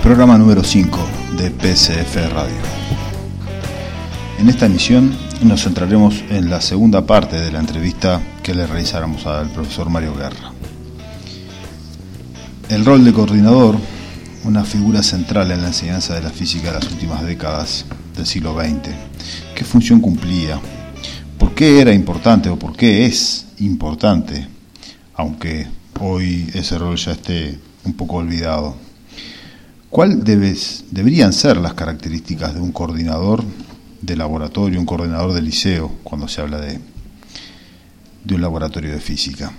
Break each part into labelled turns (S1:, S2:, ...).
S1: Programa número 5 de PCF Radio. En esta emisión nos centraremos en la segunda parte de la entrevista que le realizáramos al profesor Mario Guerra. El rol de coordinador, una figura central en la enseñanza de la física de las últimas décadas del siglo XX. ¿Qué función cumplía? ¿Por qué era importante o por qué es importante? Aunque hoy ese rol ya esté un poco olvidado. ¿Cuáles deberían ser las características de un coordinador de laboratorio, un coordinador de liceo, cuando se habla de un laboratorio de física?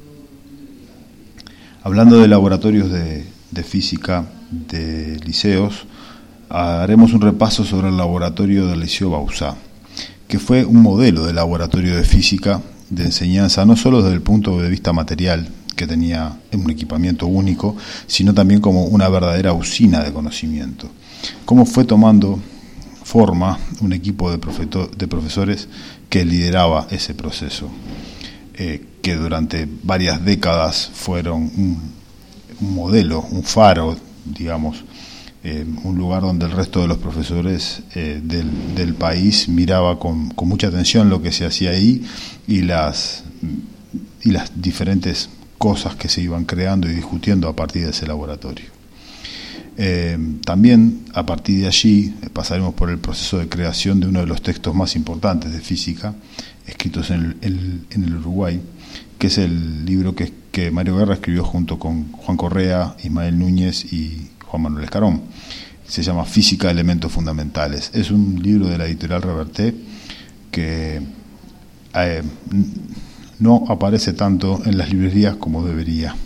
S1: Hablando de laboratorios de física de liceos, haremos un repaso sobre el laboratorio del Liceo Bauzá, que fue un modelo de laboratorio de física de enseñanza, no solo desde el punto de vista material, que tenía un equipamiento único, sino también como una verdadera usina de conocimiento. Cómo fue tomando forma un equipo de profesores que lideraba ese proceso, que durante varias décadas fueron un modelo, un faro, digamos, un lugar donde el resto de los profesores del país miraba con mucha atención lo que se hacía ahí y las diferentes cosas que se iban creando y discutiendo a partir de ese laboratorio. También a partir de allí pasaremos por el proceso de creación de uno de los textos más importantes de física escritos en el Uruguay, que es el libro que Mario Guerra escribió junto con Juan Correa, Ismael Núñez y Juan Manuel Escarón. Se llama Física, Elementos Fundamentales. Es un libro de la editorial Reverté que no aparece tanto en las librerías como debería.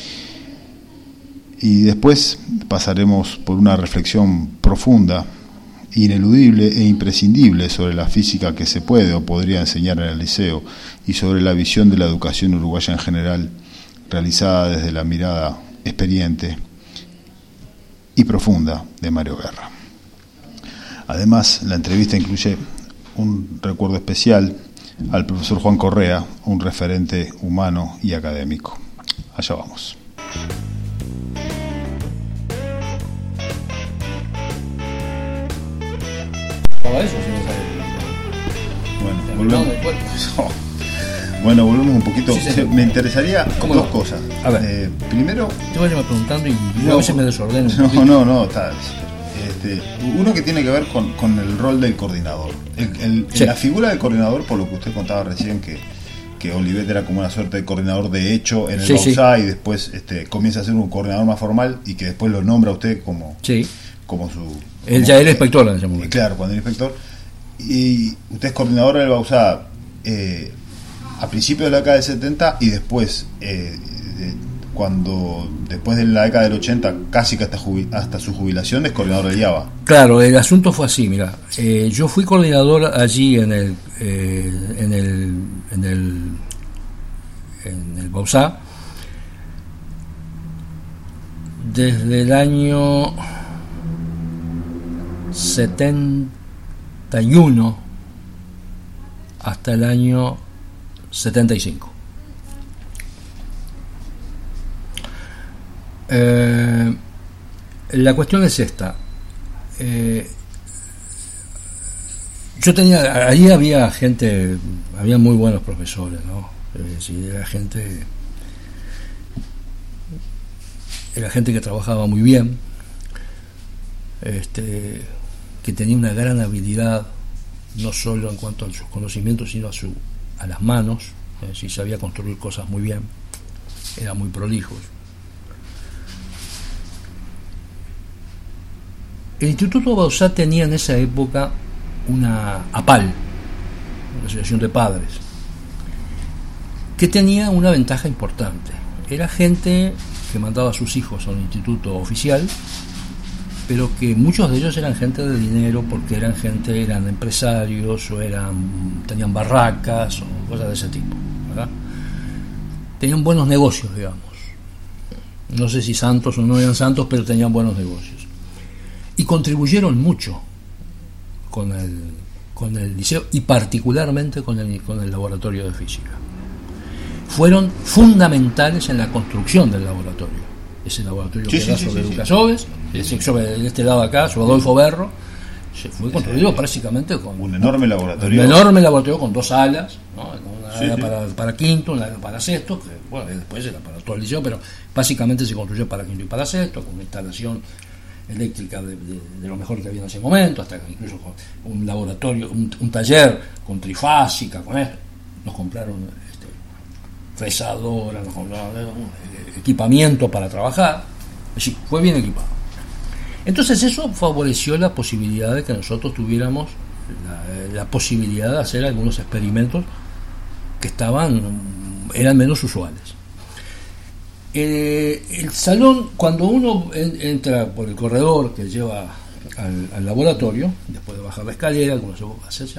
S1: Y después pasaremos por una reflexión profunda, ineludible e imprescindible sobre la física que se puede o podría enseñar en el liceo y sobre la visión de la educación uruguaya en general, realizada desde la mirada experiente y profunda de Mario Guerra. Además, la entrevista incluye un recuerdo especial al profesor Juan Correa, un referente humano y académico. Allá vamos. Bueno, volvemos un poquito. Sí. Me interesaría dos cosas.
S2: A ver,
S1: primero,
S2: te voy a ir preguntando y a veces me desordeno.
S1: No, está. Uno que tiene que ver con el rol del coordinador.
S2: Sí.
S1: La figura del coordinador, por lo que usted contaba recién, que Olivet era como una suerte de coordinador de hecho en el Bauzá, y después comienza a ser un coordinador más formal y que después lo nombra usted como su...
S2: Él ya era inspector en ese momento.
S1: Claro, cuando era inspector. Y usted es coordinador del Bauzá a principios de la década del 70 y después... después de la década del 80, casi que hasta su jubilación, es coordinador del IABA.
S2: Claro, el asunto fue así, mira, yo fui coordinador allí en el Bauzá desde el año 71 hasta el año 75. La cuestión es esta. Ahí había gente, había muy buenos profesores, ¿no? Era gente que trabajaba muy bien, que tenía una gran habilidad, no solo en cuanto a sus conocimientos, sino a las manos, es decir, sabía construir cosas muy bien, eran muy prolijos. El Instituto Bauzá tenía en esa época una APAL, una asociación de padres, que tenía una ventaja importante. Era gente que mandaba a sus hijos a un instituto oficial, pero que muchos de ellos eran gente de dinero, porque eran empresarios o tenían barracas o cosas de ese tipo, ¿verdad? Tenían buenos negocios, digamos. No sé si santos o no eran santos, pero tenían buenos negocios. Y contribuyeron mucho con el liceo y particularmente con el laboratorio de física. Fueron fundamentales en la construcción del laboratorio. ese laboratorio que era sobre Lucas Oves, sobre este lado acá, sobre Adolfo Berro, se fue construido prácticamente con
S1: un enorme laboratorio.
S2: Un enorme laboratorio con 2 alas, ¿no? Una ala para quinto, una para sexto, que bueno, después era para todo el liceo, pero básicamente se construyó para quinto y para sexto, con una instalación eléctrica de lo mejor que había en ese momento, hasta incluso con un laboratorio, un taller con trifásica, con esto. Nos compraron fresadora, nos compraron equipamiento para trabajar, es decir, fue bien equipado. Entonces eso favoreció la posibilidad de que nosotros tuviéramos la posibilidad de hacer algunos experimentos que eran menos usuales. El salón, cuando uno entra por el corredor que lleva al laboratorio, después de bajar la escalera, como se hace allá,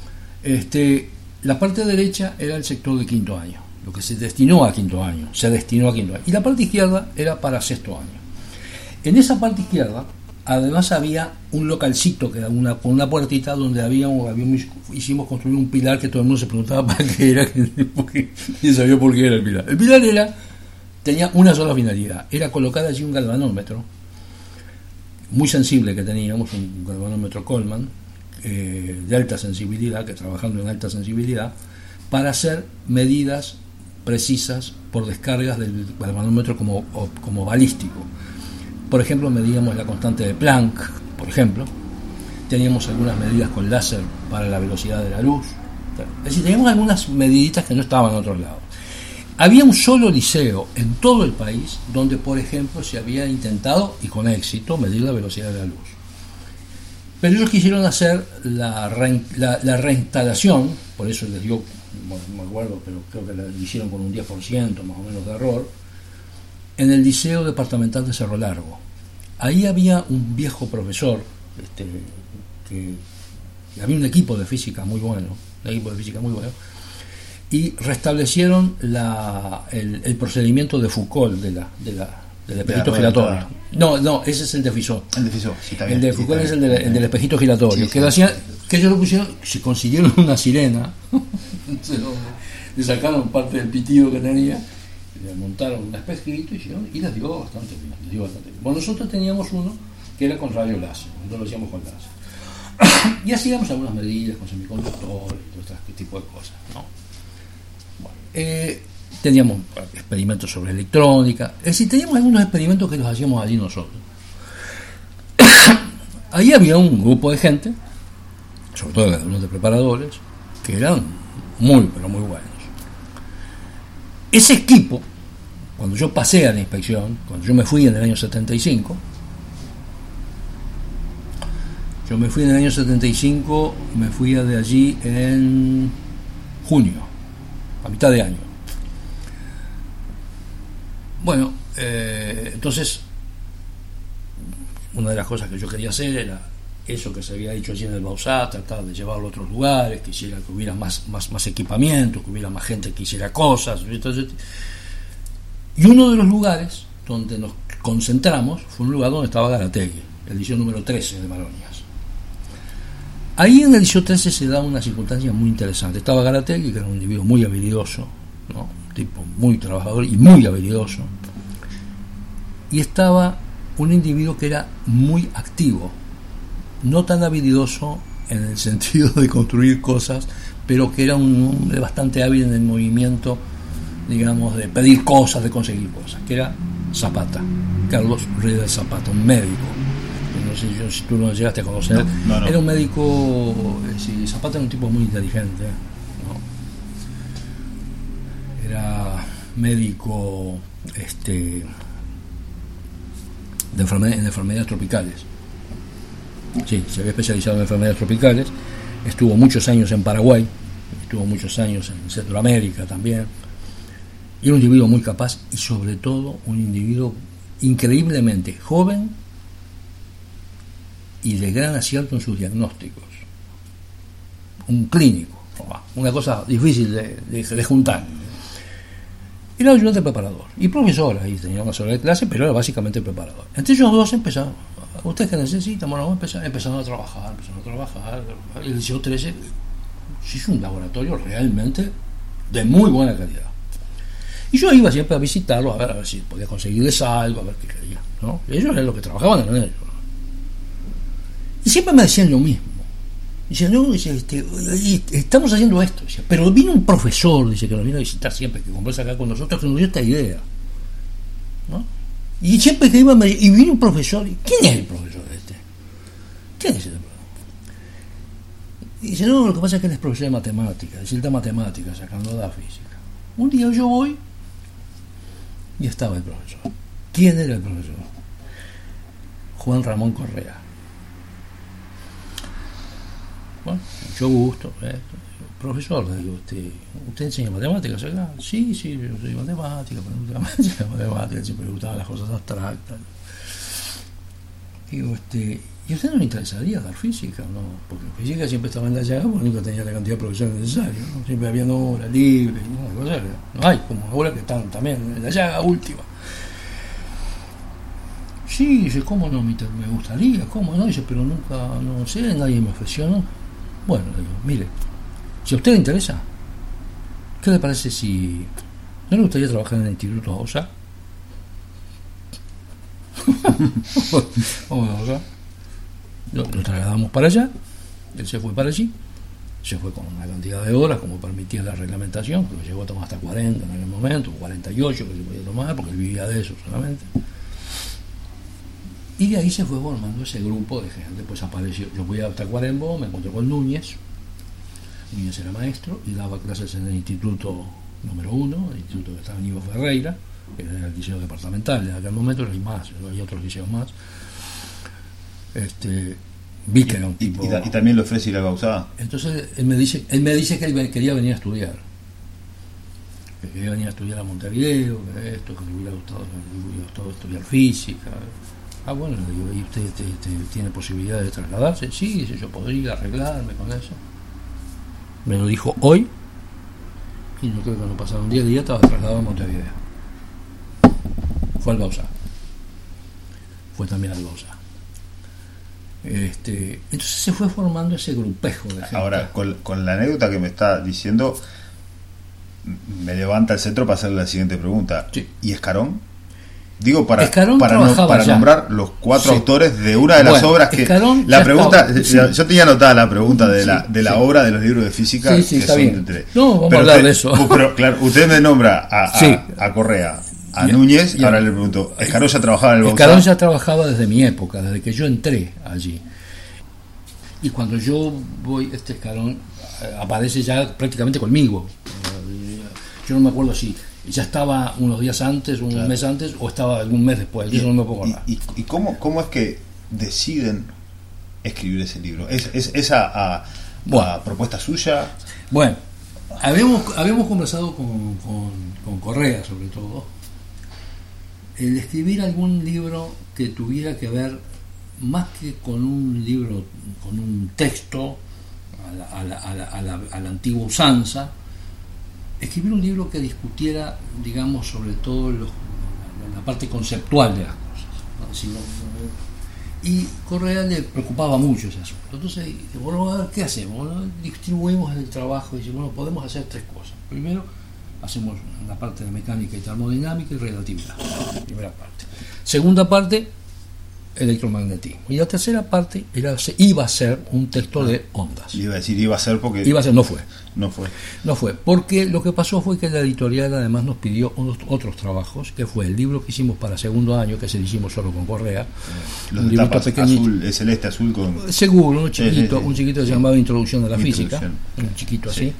S2: la parte derecha era el sector de quinto año, lo que se destinó a quinto año, y la parte izquierda era para sexto año. En esa parte izquierda, además, había un localcito que era con una puertita donde hicimos construir un pilar que todo el mundo se preguntaba para qué era, y sabía por qué era el pilar. El pilar tenía una sola finalidad, era colocar allí un galvanómetro muy sensible que teníamos, un galvanómetro Coleman de alta sensibilidad, que trabajando en alta sensibilidad, para hacer medidas precisas por descargas del galvanómetro como balístico. Por ejemplo, medíamos la constante de Planck, por ejemplo. Teníamos algunas medidas con láser para la velocidad de la luz. Es decir, teníamos algunas mediditas que no estaban en otros lados. Había un solo liceo en todo el país donde, por ejemplo, se había intentado, y con éxito, medir la velocidad de la luz. Pero ellos quisieron hacer la reinstalación, por eso les dio, no me acuerdo, pero creo que la hicieron con un 10% más o menos de error, en el Liceo Departamental de Cerro Largo. Ahí había un viejo profesor, que había un equipo de física muy bueno, y restablecieron el procedimiento de Foucault del espejito giratorio. No, ese es el de Fizeau. El de Foucault es el del espejito giratorio. Sí, que ellos lo pusieron, se consiguieron una sirena, le sacaron parte del pitido que tenía, le montaron un espejito y les dio bastante bien. Bueno, nosotros teníamos uno que era con radio láser, nosotros lo hacíamos con láser. Y hacíamos algunas medidas con semiconductores y todo este tipo de cosas, ¿no? Teníamos experimentos sobre electrónica, es decir, teníamos algunos experimentos que los hacíamos allí nosotros. Ahí había un grupo de gente, sobre todo algunos de preparadores, que eran muy, pero muy buenos. Ese equipo, cuando yo pasé a la inspección, cuando yo me fui en el año 75, me fui de allí en junio, a mitad de año. Bueno, entonces, una de las cosas que yo quería hacer era eso que se había hecho allí en el Bauzá, tratar de llevarlo a otros lugares, quisiera que hubiera más equipamiento, que hubiera más gente que hiciera cosas. Entonces, y uno de los lugares donde nos concentramos fue un lugar donde estaba Garategui, el liceo número 13 de Maronias. Ahí en el liceo 13 se da una circunstancia muy interesante. Estaba Garategui, que era un individuo muy habilidoso, ¿no? Un tipo muy trabajador y muy habilidoso. Y estaba un individuo que era muy activo, no tan habilidoso en el sentido de construir cosas, pero que era un hombre bastante hábil en el movimiento, digamos, de pedir cosas, de conseguir cosas, que era Zapata, Carlos Riedel Zapata, un médico. No sé si tú lo llegaste a conocer. No. Era un médico, Zapata era un tipo muy inteligente, ¿no? Era médico en enfermedades tropicales. Sí, se había especializado en enfermedades tropicales. Estuvo muchos años en Paraguay, estuvo muchos años en Centroamérica también. Y era un individuo muy capaz y sobre todo un individuo increíblemente joven y de gran acierto en sus diagnósticos. Un clínico, una cosa difícil de juntar. Era ayudante preparador y profesor, ahí tenía una sola de clase, pero era básicamente preparador. Entre ellos dos empezaron, ¿ustedes qué necesitan? Bueno, empezaron a trabajar. El liceo 13 se hizo un laboratorio realmente de muy buena calidad. Y yo iba siempre a visitarlos, a ver si podía conseguirles algo, a ver qué querían, ¿no? Ellos eran los que trabajaban en ellos. Y siempre me decían lo mismo. Dice, no, dice, estamos haciendo esto. Dice, pero vino un profesor, dice, que nos vino a visitar siempre, que conversa acá con nosotros, que nos dio esta idea, ¿no? Y siempre que iba, y vino un profesor, y ¿quién es el profesor este? ¿Quién es el profesor? Y dice, no, lo que pasa es que él es profesor de matemáticas, dice, él da matemáticas, sacando da física. Un día yo voy, y estaba el profesor. ¿Quién era el profesor? Juan Ramón Correa. Bueno, mucho gusto. Profesor, le digo, ¿usted enseña matemáticas acá? Sí, yo soy matemática, pero matemáticas, siempre me gustaban las cosas abstractas. Digo, ¿y a usted no le interesaría dar física? No, porque física siempre estaba en la llaga, porque nunca tenía la cantidad de profesores necesarios, ¿no? Siempre había horas libres, no hay, como ahora que están también en la llaga última. Sí, dice, ¿cómo no? Me gustaría, ¿cómo no? Dice, pero nunca, no sé, nadie me ofreció, ¿no? Bueno, le digo, mire, si a usted le interesa, ¿qué le parece si no le gustaría trabajar en el Instituto Bauzá? Vamos a Bauzá. Lo trasladamos para allá, él se fue para allí, se fue con una cantidad de horas como permitía la reglamentación, porque llegó a tomar hasta 40 en aquel momento, 48 que se podía tomar, porque él vivía de eso solamente. Y de ahí se fue formando ese grupo de gente. Después apareció, yo fui a Tacuarembó, me encontré con Núñez era maestro y daba clases en el instituto número 1, el instituto que estaba en Ivo Ferreira, que era el liceo departamental, en aquel momento hay más, hay otros liceos más. Vi que era un tipo.
S1: ¿Y también le ofrece ir a Bauzá?
S2: Entonces él me dice que él quería venir a estudiar. Que quería venir a estudiar a Montevideo, que esto, que le hubiera gustado estudiar física. Ah, bueno, le digo, ¿y usted tiene posibilidad de trasladarse? Sí, dice, yo podría arreglarme con eso. Me lo dijo hoy, y no creo que no pasaron 10 días, estaba trasladado a Montevideo. Fue al Bauzá. Fue también al Bauzá. Entonces se fue formando ese grupejo de gente.
S1: Ahora, con la anécdota que me está diciendo, me levanta el centro para hacerle la siguiente pregunta.
S2: Sí.
S1: ¿Y Escarón? Digo, para nombrar los 4 autores de una de las obras que...
S2: Escarón
S1: la pregunta,
S2: sí.
S1: Yo tenía anotada la pregunta de la obra de los libros de física.
S2: Sí,
S1: que
S2: está
S1: son
S2: bien.
S1: de 3.
S2: No, vamos a hablar de eso.
S1: Pero claro, usted me nombra a Correa, a Núñez, y ahora le pregunto, ¿Escarón ya trabajaba en el Bauzá?
S2: Escarón ya trabajaba desde mi época, desde que yo entré allí. Y cuando yo voy, Escarón aparece ya prácticamente conmigo. Yo no me acuerdo si ya estaba unos días antes, un mes antes, o estaba algún mes después. Yo no me puedo acordar.
S1: ¿Y cómo es que deciden escribir ese libro? ¿Es esa propuesta suya?
S2: Bueno, habíamos conversado con Correa, sobre todo, el escribir algún libro que tuviera que ver más que con un libro, con un texto a la antigua usanza, escribir un libro que discutiera, digamos, sobre todo la parte conceptual de las cosas, ¿no? Y Correa le preocupaba mucho ese asunto. Entonces, bueno, a ver, ¿qué hacemos? Bueno, distribuimos el trabajo y dice, bueno, podemos hacer 3 cosas. Primero, hacemos la parte de mecánica y termodinámica y relatividad, primera parte. Segunda parte, electromagnetismo. Y la tercera parte iba a ser un texto de ondas.
S1: Iba a decir iba a ser porque...
S2: No fue, porque lo que pasó fue que la editorial además nos pidió otros trabajos, que fue el libro que hicimos para segundo año, que se lo hicimos solo con Correa.
S1: Los un librito pequeñito, azul, celeste, azul con...
S2: Seguro, un chiquito que se llamaba Introducción a la Física, un chiquito así.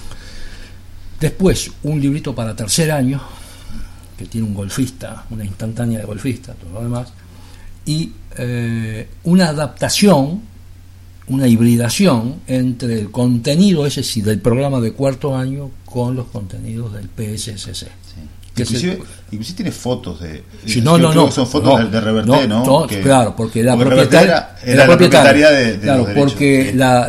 S2: Después, un librito para tercer año, que tiene un golfista, una instantánea de golfista, todo lo demás, y una adaptación, una hibridación entre el contenido ese sí del programa de cuarto año con los contenidos del PSSC.
S1: Inclusive tiene fotos de...
S2: No.
S1: Son fotos de Reverté, ¿no?
S2: Claro, porque la propietaria de claro, los porque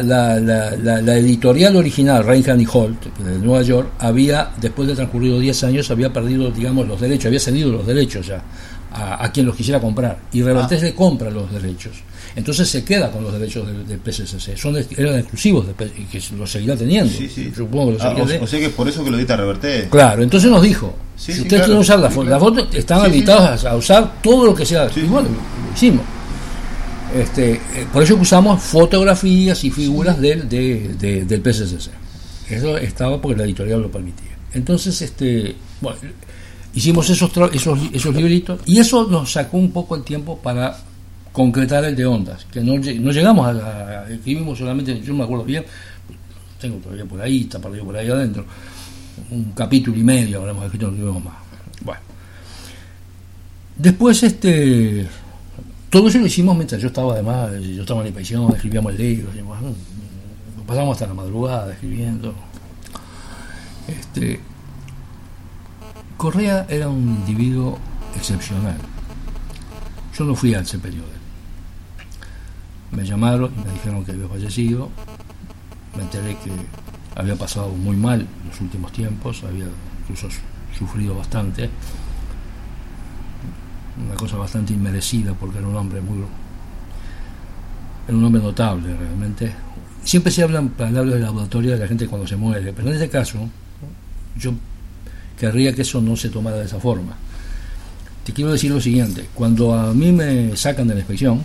S2: la editorial original, Reinhardt y Holt, de Nueva York, después de transcurrido 10 años, había perdido, digamos, los derechos, había cedido los derechos ya a quien los quisiera comprar. Y Reverté le compra los derechos. entonces se queda con los derechos del PSSC, eran exclusivos y que lo seguirá teniendo.
S1: Sí.
S2: Supongo que lo seguirá teniendo.
S1: O sea que es por eso que lo edita Reverté.
S2: Claro, entonces nos dijo, si ustedes quieren usar la foto, están habilitados a usar todo lo que sea. Y bueno, lo hicimos. Por eso usamos fotografías y figuras del PSSC. Eso estaba porque la editorial lo permitía. Entonces, bueno, hicimos esos libritos y eso nos sacó un poco el tiempo para concretar el de Ondas, que no llegamos a escribimos solamente, yo no me acuerdo bien, tengo todavía por ahí, está perdido por ahí adentro, un capítulo y medio habremos escrito, no escribimos más. Bueno, después todo eso lo hicimos mientras yo estaba en la pensión, escribíamos el libro, pasamos hasta la madrugada escribiendo. Correa era un individuo excepcional. Yo no fui a ese periodo. Me llamaron y me dijeron que había fallecido. Me enteré que había pasado muy mal en los últimos tiempos, había incluso sufrido bastante. Una cosa bastante inmerecida porque era un hombre notable realmente. Siempre se habla de la laboratoria de la gente cuando se muere, pero en este caso yo querría que eso no se tomara de esa forma. Te quiero decir lo siguiente: cuando a mí me sacan de la inspección,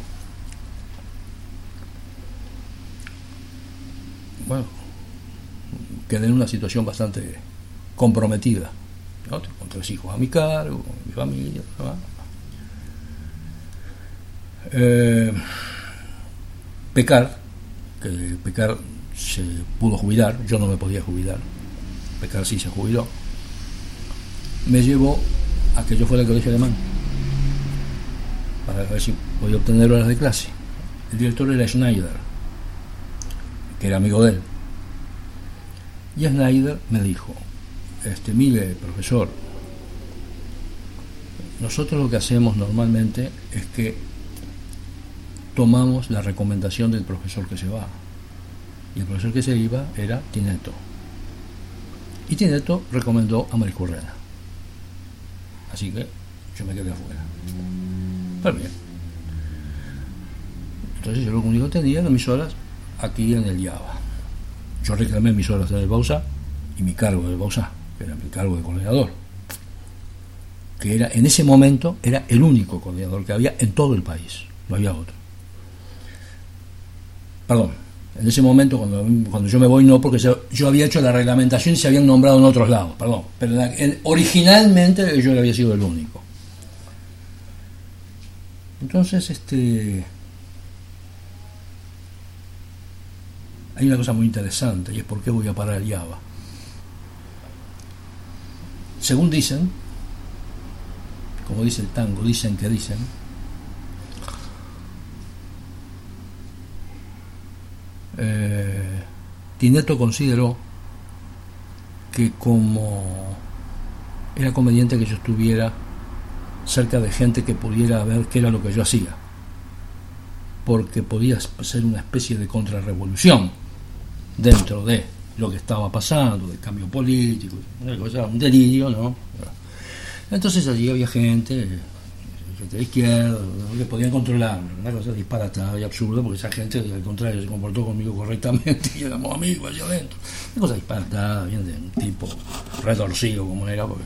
S2: bueno, quedé en una situación bastante comprometida, ¿no? Con 3 hijos a mi cargo, con mi familia, ¿no? Pecar se pudo jubilar, yo no me podía jubilar, Pecar sí se jubiló, me llevó a que yo fuera al colegio alemán para ver si podía obtener horas de clase. El director era Schneider, que era amigo de él, y Schneider me dijo: mire, profesor, nosotros lo que hacemos normalmente es que tomamos la recomendación del profesor que se va, y el profesor que se iba era Tinetto, y Tinetto recomendó a Mariscurrena, así que yo me quedé afuera. Pero bien, entonces yo lo único que tenía eran mis horas aquí en el Java. Yo reclamé mis horas en el Bausá y mi cargo del Bausá, que era mi cargo de coordinador, que era en ese momento era el único coordinador que había en todo el país, no había otro. Perdón, en ese momento cuando yo me voy no, porque yo había hecho la reglamentación y se habían nombrado en otros lados, perdón, pero originalmente yo había sido el único. Entonces hay una cosa muy interesante, y es por qué voy a parar el Java. Según dicen, como dice el tango, dicen que dicen, Tinetto consideró que como era conveniente que yo estuviera cerca de gente que pudiera ver qué era lo que yo hacía, porque podía ser una especie de contrarrevolución dentro de lo que estaba pasando, del cambio político, una cosa, un delirio, ¿no? Entonces allí había gente de izquierda, que podían controlar, una cosa disparatada y absurda, porque esa gente al contrario se comportó conmigo correctamente y éramos amigos allá adentro. Una cosa disparatada, bien de un tipo retorcido como era, porque...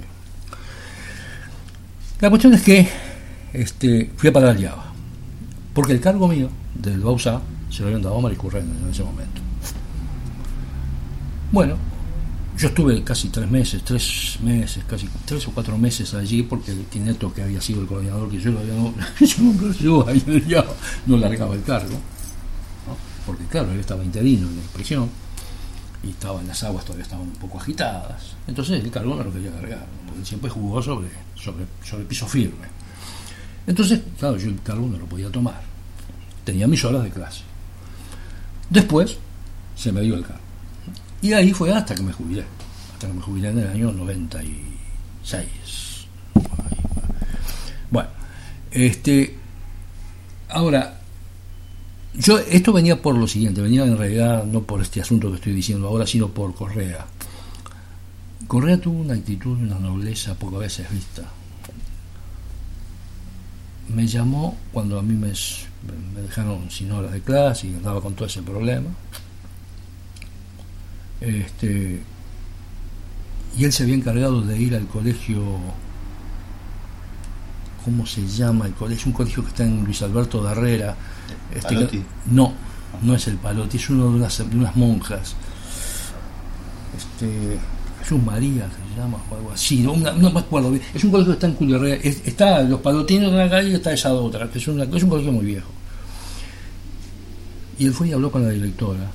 S2: La cuestión es que fui a parar al Java, porque el cargo mío del Bausá se lo habían dado a Mariscurrena en ese momento. Bueno, yo estuve casi 3 meses, casi 3 o 4 meses allí, porque el Tinetto, que había sido el coordinador que yo lo había yo ahí ya no largaba el cargo, ¿no? Porque claro, él estaba interino en la inspección y las aguas todavía estaban un poco agitadas, entonces el cargo no lo quería largar, porque él siempre jugó sobre piso firme. Entonces, claro, yo el cargo no lo podía tomar, tenía mis horas de clase. Después se me dio el cargo. Y ahí fue hasta que me jubilé en el año 96. Bueno, ahora, esto venía por lo siguiente, venía en realidad no por este asunto que estoy diciendo ahora, sino por Correa. Correa tuvo una actitud y una nobleza pocas veces vista. me llamó cuando a mí me dejaron sin horas de clase y andaba con todo ese problema. Y él se había encargado de ir al colegio, ¿cómo se llama el colegio? Un colegio que está en Luis Alberto de Herrera.
S1: ¿Palotti?
S2: No es el Palotti, es uno de unas monjas. Jesús María se llama o algo así, no me acuerdo bien. Es un colegio que está en Julio Herrera. Está los Palotinos en la calle y está esa otra, que es un colegio muy viejo. Y él fue y habló con la directora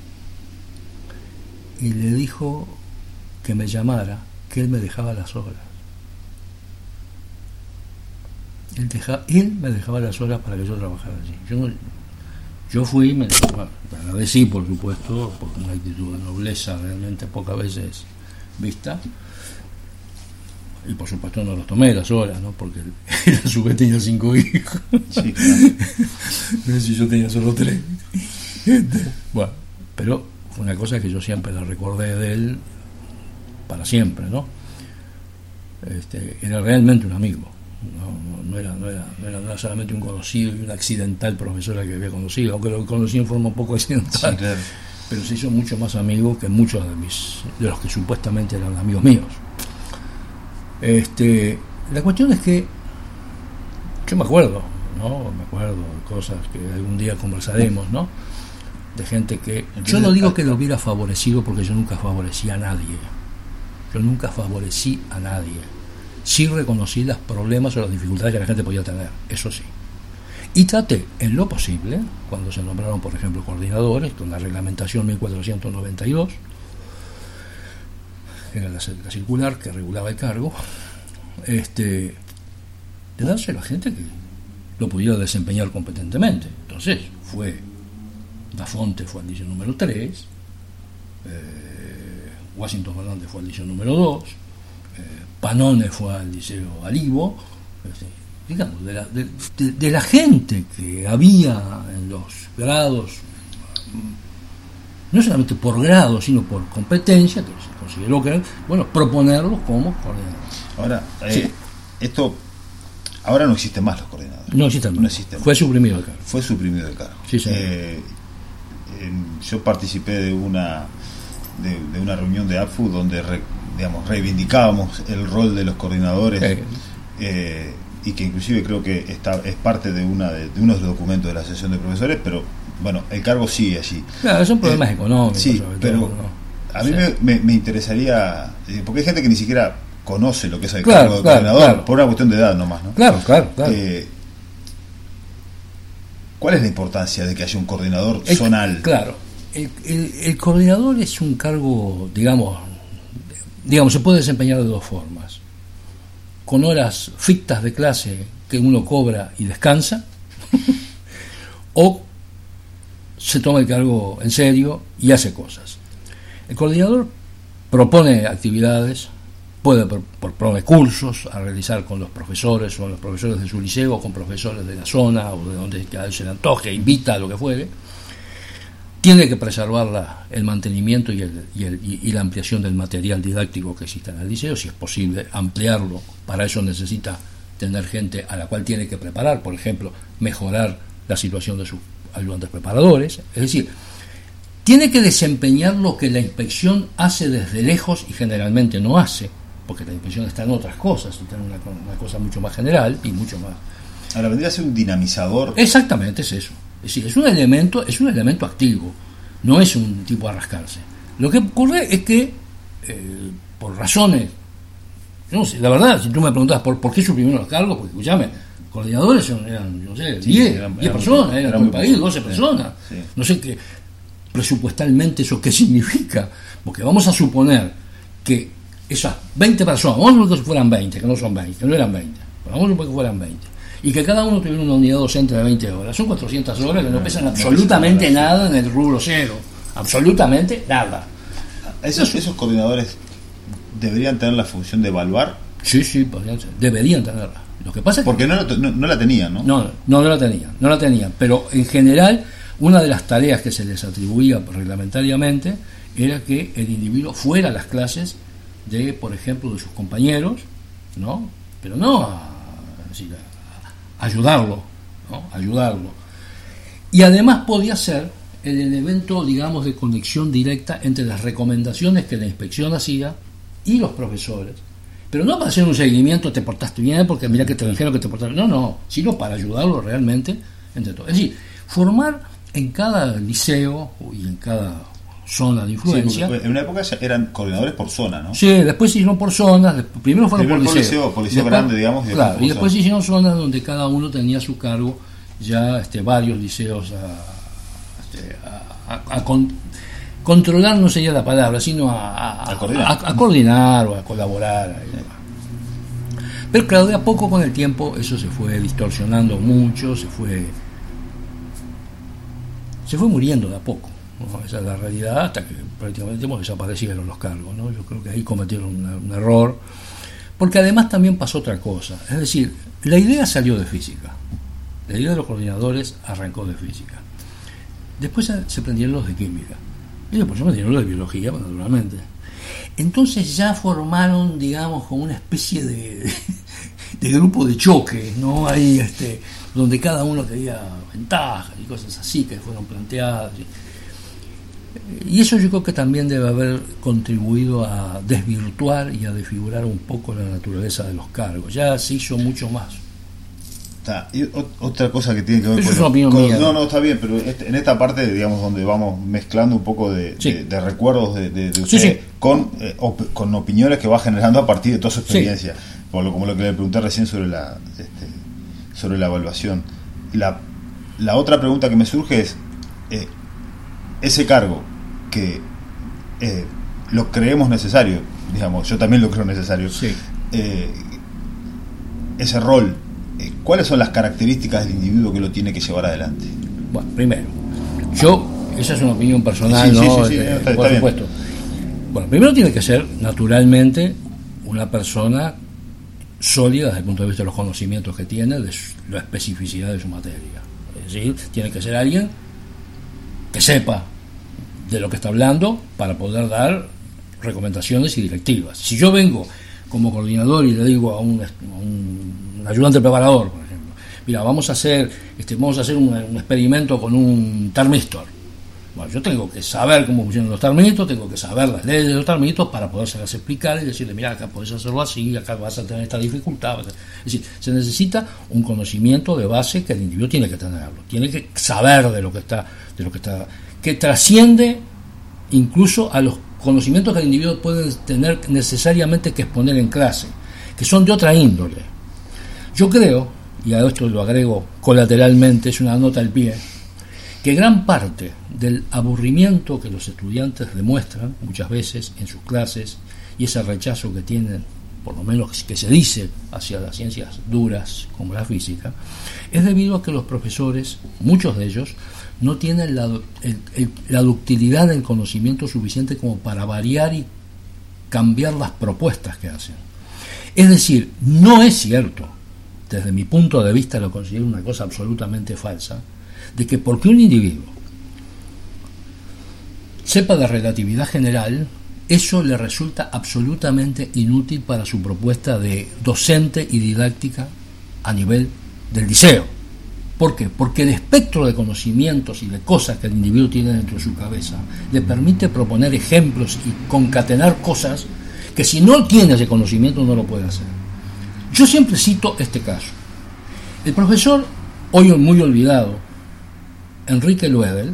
S2: y le dijo que me llamara, que él me dejaba las horas. Él me dejaba las horas para que yo trabajara allí. Yo fui, me agradecí, por supuesto, porque una actitud de nobleza realmente pocas veces vista. Y por supuesto no los tomé las horas, ¿no? Porque él a su vez tenía 5 hijos. Sí, claro. No sé si yo tenía solo 3. Bueno, pero fue una cosa que yo siempre la recordé de él para siempre, ¿no? Era realmente un amigo. No era solamente un conocido y una accidental profesora que había conocido, aunque lo conocí en forma un poco accidental. Sí, claro. Pero se hizo mucho más amigo que muchos de los que supuestamente eran amigos míos. La cuestión es que yo me acuerdo de cosas que algún día conversaremos, ¿no? De gente que yo no digo que lo hubiera favorecido, porque yo nunca favorecí a nadie. Sí reconocí los problemas o las dificultades que la gente podía tener, eso sí. Y traté, en lo posible, cuando se nombraron, por ejemplo, coordinadores, con la reglamentación 1492, que era la circular que regulaba el cargo, de dárselo a gente que lo pudiera desempeñar competentemente. Entonces, Dafonte fue al liceo número 3, Washington Fernández fue al liceo número 2, Panone fue al liceo Alivo, digamos, de la gente que había en los grados, no solamente por grado, sino por competencia, que se consideró que proponerlos como coordinadores.
S1: Ahora, sí. Ahora no existen más los coordinadores.
S2: No existen más. Fue suprimido el cargo. Sí,
S1: yo participé de una reunión de APFU donde reivindicábamos el rol de los coordinadores, y que inclusive creo que es parte de uno de los documentos de la Asociación de Profesores, pero bueno, el cargo sigue allí.
S2: Claro, son problemas económicos.
S1: Sí, pero a mí me interesaría, porque hay gente que ni siquiera conoce lo que es el cargo de coordinador, por una cuestión de edad nomás, ¿no?
S2: Claro.
S1: ¿Cuál es la importancia de que haya un coordinador zonal?
S2: Claro, el coordinador es un cargo, digamos, se puede desempeñar de dos formas: con horas fictas de clase que uno cobra y descansa, o se toma el cargo en serio y hace cosas. El coordinador propone actividades, puede proponer cursos a realizar con los profesores o los profesores de su liceo, o con profesores de la zona o de donde cada vez se le antoje, invita a lo que fuere. Tiene que preservar el mantenimiento y la ampliación del material didáctico que existe en el liceo, si es posible ampliarlo. Para eso necesita tener gente a la cual tiene que preparar, por ejemplo, mejorar la situación de sus ayudantes preparadores. Es decir, tiene que desempeñar lo que la inspección hace desde lejos y generalmente no hace, porque la inspección está en otras cosas, está en una cosa mucho más general y mucho más.
S1: Ahora, vendría a ser un dinamizador.
S2: Exactamente, es eso. Es decir, es un elemento activo, no es un tipo a rascarse. Lo que ocurre es que, por razones, no sé, la verdad, si tú me preguntas por qué suprimieron los cargos, porque escúchame, coordinadores eran, no sé, 10 personas, eran todo el país, 12 personas. Sí. No sé qué, presupuestalmente eso qué significa, porque vamos a suponer que esas 20 personas, vamos a suponer que fueran 20, que no son 20, que no eran 20, vamos a suponer que fueran 20, y que cada uno tuviera una unidad docente de 20 horas, son 400 horas que no pesan absolutamente nada en el rubro cero, absolutamente nada.
S1: ¿Esos coordinadores deberían tener la función de evaluar?
S2: Sí, deberían tenerla. Lo que pasa es
S1: porque no la tenían, ¿no?
S2: No la tenían, pero en general una de las tareas que se les atribuía reglamentariamente era que el individuo fuera a las clases de, por ejemplo, de sus compañeros, ¿no? Pero no ayudarlo, ¿no? Ayudarlo. Y además podía ser el elemento, digamos, de conexión directa entre las recomendaciones que la inspección hacía y los profesores. Pero no para hacer un seguimiento, te portaste bien, porque mira que te dijeron que te portaste bien. No, sino para ayudarlo realmente entre todos. Es decir, formar en cada liceo y en cada zona de influencia.
S1: Sí, en una época eran coordinadores por zona, ¿no?
S2: Sí, después se hicieron por zonas, primero fueron por liceo.
S1: Por liceo grande, digamos.
S2: Claro, y después se hicieron zonas donde cada uno tenía a su cargo ya varios liceos a controlar, no sería la palabra, sino a coordinar o a colaborar. Pero claro, de a poco con el tiempo eso se fue distorsionando mucho, se fue muriendo de a poco, ¿no? Esa es la realidad, hasta que prácticamente desaparecieron los cargos, ¿no? Yo creo que ahí cometieron un error, porque además también pasó otra cosa. Es decir, la idea salió de física, la idea de los coordinadores arrancó de física, después se prendieron los de química y después se prendieron los de biología, naturalmente. Entonces ya formaron, digamos, como una especie de grupo de choque, ¿no? Ahí donde cada uno tenía ventajas y cosas así que fueron planteadas. Y eso yo creo que también debe haber contribuido a desvirtuar y a desfigurar un poco la naturaleza de los cargos. Ya se hizo mucho más.
S1: Y otra cosa que tiene que ver
S2: no,
S1: está bien, pero en esta parte, digamos, donde vamos mezclando un poco de recuerdos de usted con opiniones que va generando a partir de toda su experiencia, como lo que le pregunté recién sobre la evaluación. La otra pregunta que me surge es ese cargo que lo creemos necesario, digamos, yo también lo creo necesario, ese rol, ¿cuáles son las características del individuo que lo tiene que llevar adelante?
S2: Bueno, primero, esa es una opinión personal, por supuesto. Bueno, primero tiene que ser naturalmente una persona sólida desde el punto de vista de los conocimientos que tiene, de la especificidad de su materia. Es decir, tiene que ser alguien que sepa de lo que está hablando para poder dar recomendaciones y directivas. Si yo vengo como coordinador y le digo a un ayudante preparador, por ejemplo, mira, vamos a hacer un experimento con un termistor. Bueno, yo tengo que saber cómo funcionan los termistos, tengo que saber las leyes de los termistos para podérselas explicar y decirle, mira, acá podés hacerlo así, acá vas a tener esta dificultad. Es decir, se necesita un conocimiento de base que el individuo tiene que tenerlo, tiene que saber de lo que está, que trasciende incluso a los conocimientos que el individuo puede tener necesariamente que exponer en clase, que son de otra índole. Yo creo, y a esto lo agrego colateralmente, es una nota al pie, que gran parte del aburrimiento que los estudiantes demuestran muchas veces en sus clases y ese rechazo que tienen, por lo menos que se dice, hacia las ciencias duras como la física, es debido a que los profesores, muchos de ellos, no tienen la ductilidad del conocimiento suficiente como para variar y cambiar las propuestas que hacen. Es decir, no es cierto, desde mi punto de vista lo considero una cosa absolutamente falsa, de que porque un individuo sepa de relatividad general, eso le resulta absolutamente inútil para su propuesta de docente y didáctica a nivel del liceo. ¿Por qué? Porque el espectro de conocimientos y de cosas que el individuo tiene dentro de su cabeza le permite proponer ejemplos y concatenar cosas que si no tiene ese conocimiento no lo puede hacer. Yo siempre cito este caso. El profesor, hoy muy olvidado, Enrique Loedel,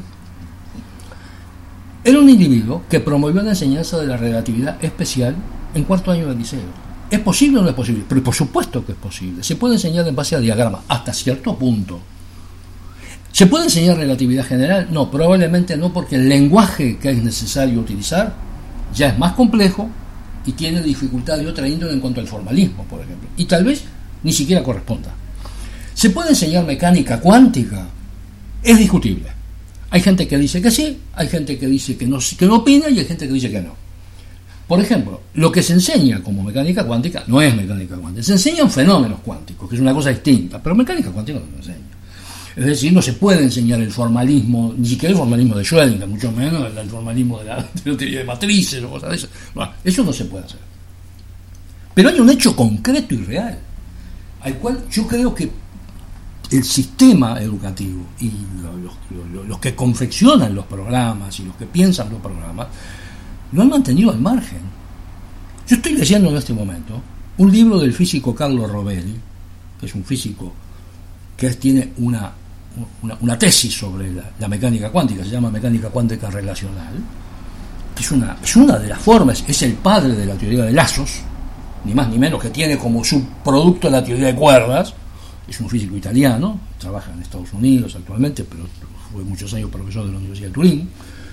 S2: era un individuo que promovió la enseñanza de la relatividad especial en cuarto año del liceo. ¿Es posible o no es posible? Pero por supuesto que es posible. Se puede enseñar en base a diagramas, hasta cierto punto. ¿Se puede enseñar relatividad general? No, probablemente no, porque el lenguaje que es necesario utilizar ya es más complejo y tiene dificultad de otra índole en cuanto al formalismo, por ejemplo. Y tal vez ni siquiera corresponda. ¿Se puede enseñar mecánica cuántica? Es discutible. Hay gente que dice que sí, hay gente que dice que no opina y hay gente que dice que no. Por ejemplo, lo que se enseña como mecánica cuántica no es mecánica cuántica. Se enseñan fenómenos cuánticos, que es una cosa distinta, pero mecánica cuántica no se enseña. Es decir, no se puede enseñar el formalismo, ni siquiera el formalismo de Schrödinger, mucho menos el formalismo de la teoría de matrices o cosas de esas. Bueno, eso no se puede hacer. Pero hay un hecho concreto y real, al cual yo creo que el sistema educativo y los que confeccionan los programas y los que piensan los programas lo han mantenido al margen. Yo estoy leyendo en este momento un libro del físico Carlo Rovelli, que es un físico que tiene una tesis sobre la mecánica cuántica, se llama mecánica cuántica relacional, que es una de las formas, es el padre de la teoría de lazos, ni más ni menos, que tiene como subproducto la teoría de cuerdas. Es un físico italiano, trabaja en Estados Unidos actualmente, pero fue muchos años profesor de la Universidad de Turín.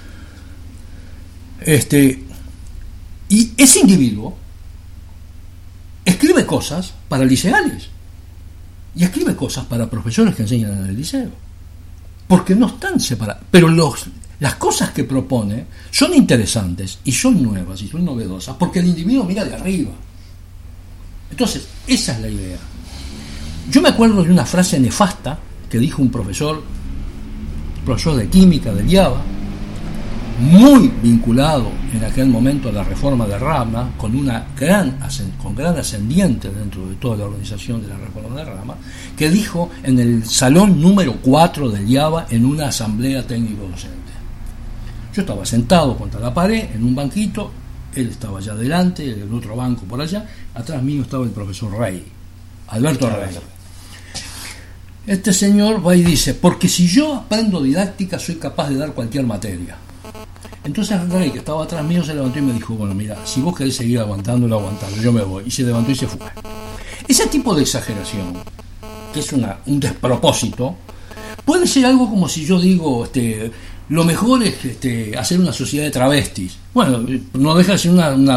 S2: Y ese individuo escribe cosas para liceales y escribe cosas para profesores que enseñan en el liceo, porque no están separados, pero las cosas que propone son interesantes y son nuevas y son novedosas, porque el individuo mira de arriba. Entonces, esa es la idea. Yo me acuerdo de una frase nefasta que dijo un profesor de química del IABA, muy vinculado en aquel momento a la reforma de Rama, con gran ascendiente dentro de toda la organización de la reforma de Rama, que dijo en el salón número 4 del IABA en una asamblea técnico-docente. Yo estaba sentado contra la pared en un banquito, él estaba allá adelante, el otro banco por allá, atrás mío estaba el profesor Rey, Alberto Rey. Este señor va y dice: porque si yo aprendo didáctica soy capaz de dar cualquier materia. Entonces Rey, que estaba atrás mío, se levantó y me dijo: bueno, mira, si vos querés seguir aguantándolo, yo me voy. Y se levantó y se fue. Ese tipo de exageración, que es un despropósito, puede ser algo como si yo digo, lo mejor es hacer una sociedad de travestis. Bueno, no deja de ser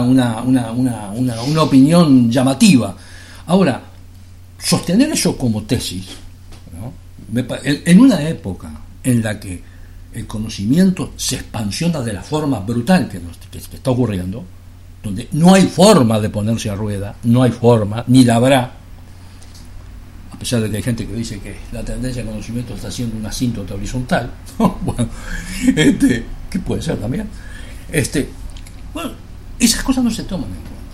S2: una opinión llamativa. Ahora, sostener eso como tesis, ¿no? En una época en la que el conocimiento se expansiona de la forma brutal que está ocurriendo, donde no hay forma de ponerse a rueda, no hay forma, ni la habrá, a pesar de que hay gente que dice que la tendencia del conocimiento está haciendo una asíntota horizontal, bueno, que puede ser también, bueno, esas cosas no se toman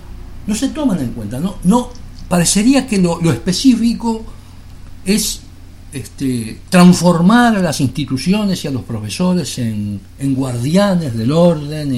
S2: en cuenta, no parecería que lo específico es transformar a las instituciones y a los profesores en guardianes del orden,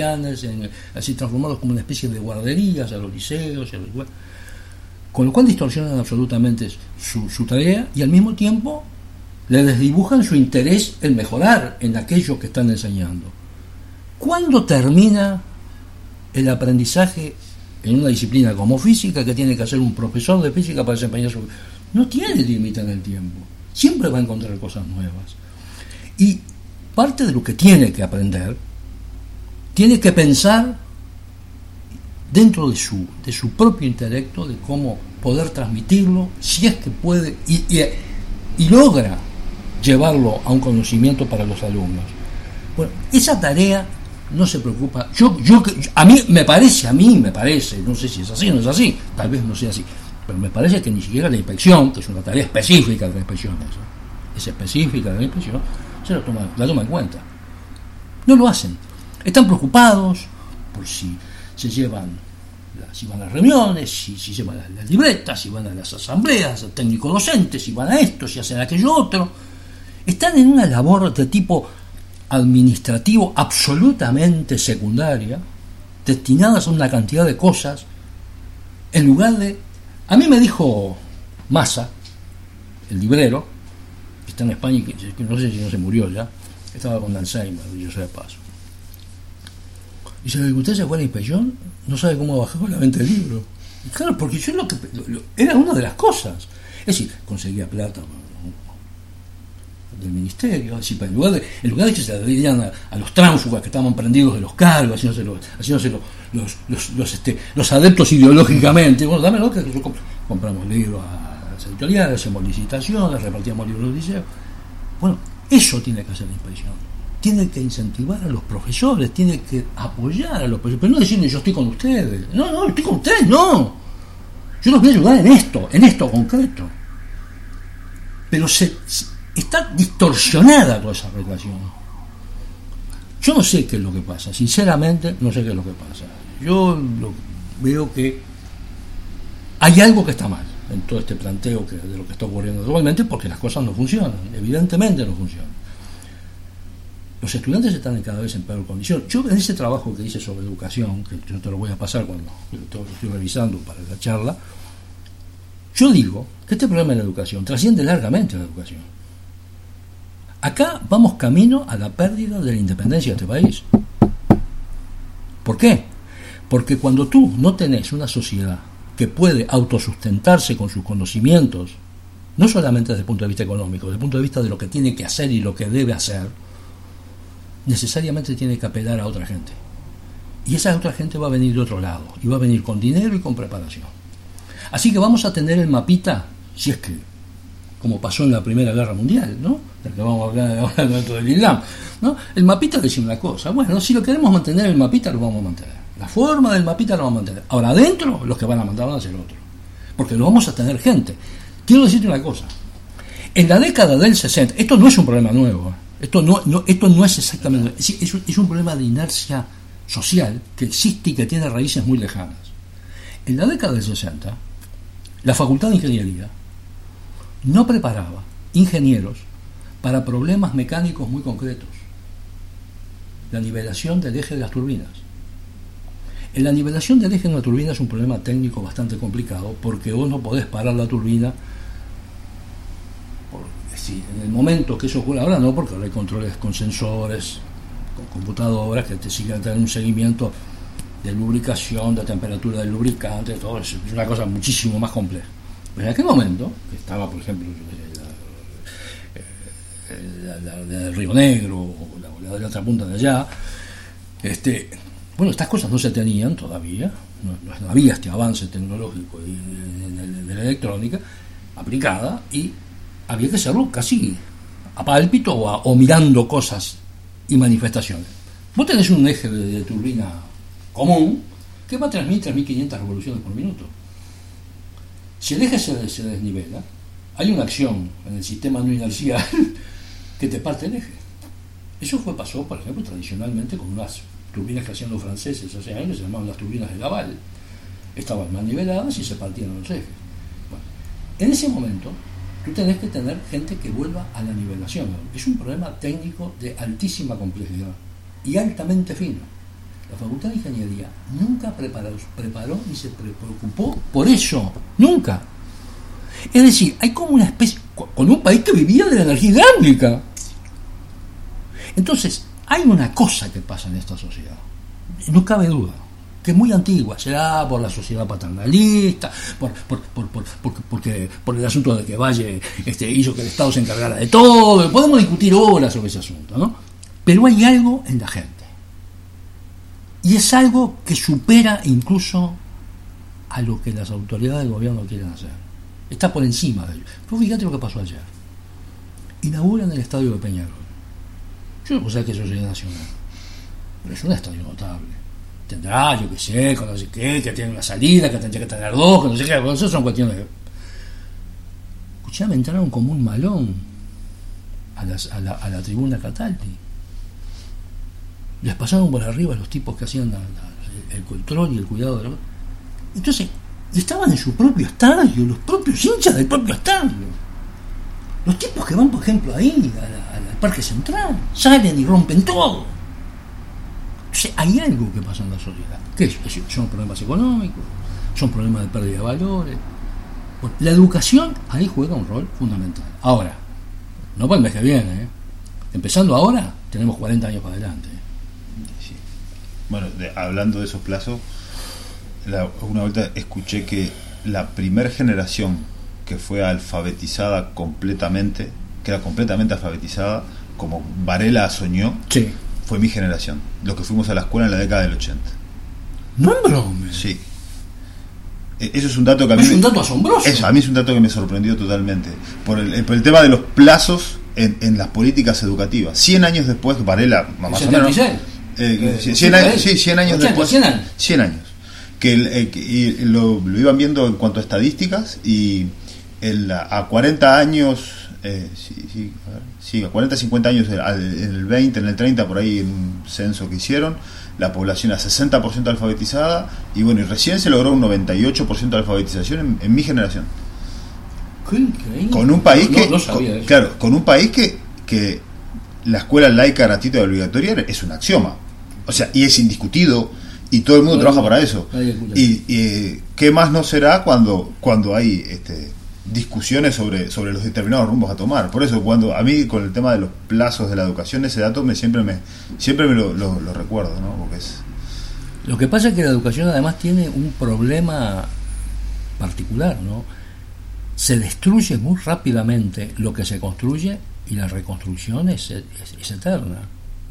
S2: así transformarlos como una especie de guarderías a los liceos, con lo cual distorsionan absolutamente su tarea y al mismo tiempo le desdibujan su interés en mejorar en aquello que están enseñando. ¿Cuándo termina el aprendizaje en una disciplina como física que tiene que hacer un profesor de física para desempeñar su... No tiene límite en el tiempo, siempre va a encontrar cosas nuevas. Y parte de lo que tiene que aprender, tiene que pensar dentro de su propio intelecto, de cómo poder transmitirlo, si es que puede, y logra llevarlo a un conocimiento para los alumnos. Bueno, esa tarea no se preocupa. A mí me parece, no sé si es así o no es así, tal vez no sea así, pero me parece que ni siquiera la inspección, que es una tarea específica de la inspección, es específica de la inspección, la toma en cuenta. No lo hacen. Están preocupados por si se llevan, si van a las reuniones, si llevan las libretas, si van a las asambleas técnico-docentes, si van a esto, si hacen aquello otro. Están en una labor de tipo administrativo absolutamente secundaria, destinadas a una cantidad de cosas, en lugar de... A mí me dijo Massa, el librero, que está en España y que no sé si no se murió ya, estaba con Alzheimer, yo sé de paso. Dice: ¿usted se fue a la inspección? No sabe cómo bajó la venta del libro. Y claro, porque yo era una de las cosas. Es decir, conseguía plata del ministerio, así, en lugar de que se la dieran a los tránsfugas que estaban prendidos de los cargos, haciéndose los adeptos ideológicamente. Bueno, dámelo, que yo compramos libros a las editoriales, hacemos licitaciones, repartíamos libros en los liceos. Bueno, eso tiene que hacer la inspección. Tiene que incentivar a los profesores, tiene que apoyar a los profesores, pero no decirle: yo estoy con ustedes. No, estoy con ustedes, no. Yo los voy a ayudar en esto concreto. Pero está distorsionada toda esa relación. Yo no sé qué es lo que pasa, sinceramente no sé qué es lo que pasa. Yo veo que hay algo que está mal. en todo este planteo de lo que está ocurriendo actualmente, porque las cosas no funcionan, evidentemente no funcionan. Los estudiantes están cada vez en peor condición. Yo en ese trabajo que hice sobre educación, que yo te lo voy a pasar cuando lo estoy revisando para la charla, yo digo que este problema de la educación trasciende largamente la educación. Acá vamos camino a la pérdida de la independencia de este país. ¿Por qué? Porque cuando tú no tenés una sociedad que puede autosustentarse con sus conocimientos, no solamente desde el punto de vista económico, desde el punto de vista de lo que tiene que hacer y lo que debe hacer, necesariamente tiene que apelar a otra gente. Y esa otra gente va a venir de otro lado, y va a venir con dinero y con preparación. Así que vamos a tener el mapita, si es que, como pasó en la Primera Guerra Mundial, ¿no? Del que vamos a hablar ahora dentro del Islam, ¿no? El mapita dice una cosa, bueno, si lo queremos mantener el mapita, lo vamos a mantener. La forma del mapita lo vamos a mantener. Ahora adentro, los que van a mandar van a ser otros. Porque lo vamos a tener gente. Quiero decirte una cosa. En la década del 60, esto no es un problema nuevo, esto no es exactamente, es un problema de inercia social que existe y que tiene raíces muy lejanas. En la década del 60, la Facultad de Ingeniería no preparaba ingenieros para problemas mecánicos muy concretos. La nivelación del eje de las turbinas. En la nivelación del eje de una turbina es un problema técnico bastante complicado, porque vos no podés parar la turbina en el momento que eso ocurre. Ahora no, porque ahora hay controles con sensores, con computadoras que te siguen teniendo un seguimiento de lubricación, de temperatura del lubricante, todo eso. Es una cosa muchísimo más compleja. Pero en aquel momento, que estaba, por ejemplo, la del Río Negro o la de la otra punta de allá, bueno, estas cosas no se tenían todavía, no había este avance tecnológico de la electrónica aplicada, y había que hacerlo casi a pálpito o mirando cosas y manifestaciones. Vos tenés un eje de turbina común que va a 3.000, 3.500 revoluciones por minuto. Si el eje se desnivela, hay una acción en el sistema no inercial que te parte el eje. Eso pasó, por ejemplo, tradicionalmente con unas turbinas que hacían los franceses hace años, se llamaban las turbinas de Laval. Estaban mal niveladas y se partían los ejes. Bueno, en ese momento tú tenés que tener gente que vuelva a la nivelación. Es un problema técnico de altísima complejidad y altamente fino. La Facultad de Ingeniería nunca preparó ni se preocupó por eso, nunca. Es decir, hay como una especie, con un país que vivía de la energía hidráulica. Entonces, hay una cosa que pasa en esta sociedad, no cabe duda, que es muy antigua, será por la sociedad paternalista, por el asunto de que Valle hizo que el Estado se encargara de todo. Podemos discutir horas sobre ese asunto, ¿no? Pero hay algo en la gente, y es algo que supera incluso a lo que las autoridades del gobierno quieren hacer. Está por encima de ello. Pero fíjate lo que pasó ayer. Inauguran el estadio de Peñarol. Yo no puedo saber que eso sea nacional, pero es un estadio notable. Tendrá, yo qué sé, con no sé qué, que tiene una salida, que tendría que tener dos, que no sé qué, pero eso son cuestiones de... Escuchame, entraron como un malón a la tribuna Cataldi. Les pasaron por arriba los tipos que hacían el control y el cuidado de la... Entonces, estaban en su propio estadio, los propios hinchas del propio estadio. Los tipos que van, por ejemplo, ahí al Parque Central, salen y rompen todo. Entonces, hay algo que pasa en la sociedad. ¿Qué es? Son problemas económicos, son problemas de pérdida de valores. Bueno, la educación ahí juega un rol fundamental. Ahora, no para el mes que viene, empezando ahora, tenemos 40 años para adelante.
S1: Sí. Bueno, hablando de esos plazos, una vuelta escuché que la primera generación que fue alfabetizada completamente, que era completamente alfabetizada, como Varela soñó,
S2: sí,
S1: fue mi generación, los que fuimos a la escuela en la década del 80.
S2: No es broma.
S1: Sí. Eso es un dato que a mí...
S2: Es un dato asombroso.
S1: Eso, a mí es un dato que me sorprendió totalmente. Por el tema de los plazos en las políticas educativas. 100 años después, Varela, más o menos... 100 años después. 100 años. Que lo iban viendo en cuanto a estadísticas, y a 40 años, a 40, 50 años, en el 20, en el 30, por ahí, en un censo que hicieron, la población a 60% alfabetizada, y bueno, y recién se logró un 98% de alfabetización en mi generación.
S2: Qué increíble.
S1: Con un país
S2: no sabía eso.
S1: Claro, con un país que la escuela laica gratuita y obligatoria es un axioma. O sea, y es indiscutido, y todo el mundo trabaja para eso. Y ¿qué más no será cuando hay discusiones sobre los determinados rumbos a tomar? Por eso, cuando a mí, con el tema de los plazos de la educación, ese dato siempre me lo recuerdo, ¿no? Porque es...
S2: Lo que pasa es que la educación además tiene un problema particular, ¿no? Se destruye muy rápidamente lo que se construye, y la reconstrucción es eterna.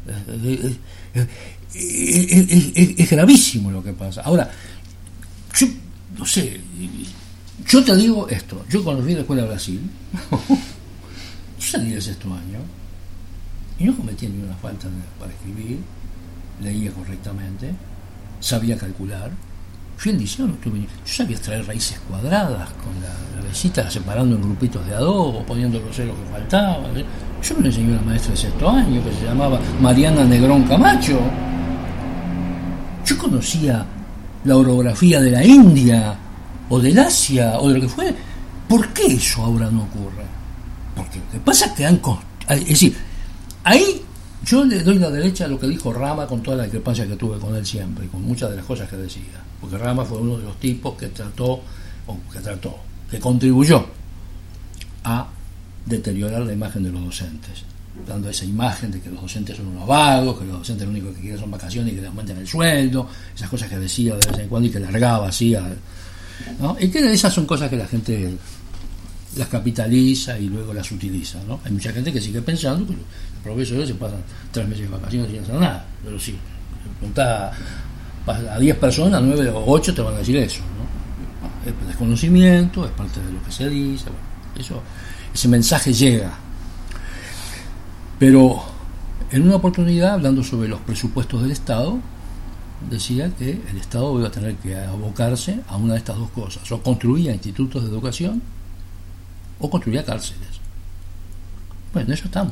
S2: Es gravísimo lo que pasa. Ahora, yo no sé, yo te digo esto: yo cuando fui a la escuela de Brasil, yo salí del sexto año y no cometía ninguna falta para escribir, leía correctamente, sabía calcular. Fui al liceo, yo sabía extraer raíces cuadradas con la besita, separando en grupitos de a dos, poniendo los ceros que faltaban. Yo me lo enseñé a una maestra de sexto año que se llamaba Mariana Negrón Camacho. Yo conocía la orografía de la India o del Asia o de lo que fuera. ¿Por qué eso ahora no ocurre? Porque lo que pasa es que es decir, ahí yo le doy la derecha a lo que dijo Rama, con toda la discrepancia que tuve con él siempre y con muchas de las cosas que decía, porque Rama fue uno de los tipos que contribuyó a deteriorar la imagen de los docentes, dando esa imagen de que los docentes son unos vagos, que los docentes lo único que quieren son vacaciones y que les aumenten el sueldo, esas cosas que decía de vez en cuando y que largaba así, ¿no? Y que esas son cosas que la gente las capitaliza y luego las utiliza, ¿no? Hay mucha gente que sigue pensando que los profesores se pasan 3 meses de vacaciones sin hacer nada, pero sí, preguntá a 10 personas, 9 o 8 te van a decir eso, ¿no? Es desconocimiento, es parte de lo que se dice, bueno, ese mensaje llega. Pero en una oportunidad, hablando sobre los presupuestos del Estado, decía que el Estado iba a tener que abocarse a una de estas dos cosas: o construía institutos de educación o construía cárceles. Bueno, en eso estamos.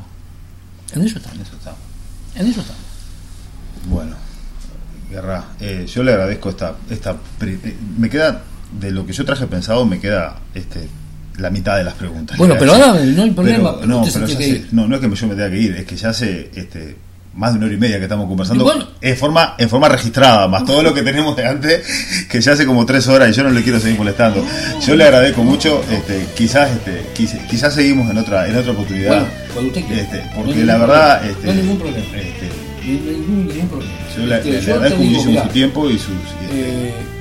S1: Bueno, Guerra, yo le agradezco me queda, de lo que yo traje pensado, me queda la mitad de las preguntas.
S2: Bueno, pero ahora no hay problema.
S1: Pero, no es que yo me tenga que ir, es que ya hace más de 1 hora y media que estamos conversando, bueno, en forma registrada, más todo lo que tenemos de antes, que ya hace como 3 horas y yo no le quiero seguir molestando. Yo le agradezco mucho, quizás seguimos en otra oportunidad.
S2: Bueno, cuando usted quiera.
S1: Porque no la verdad,
S2: no hay ningún problema. Ningún problema.
S1: Yo le agradezco muchísimo su tiempo y sus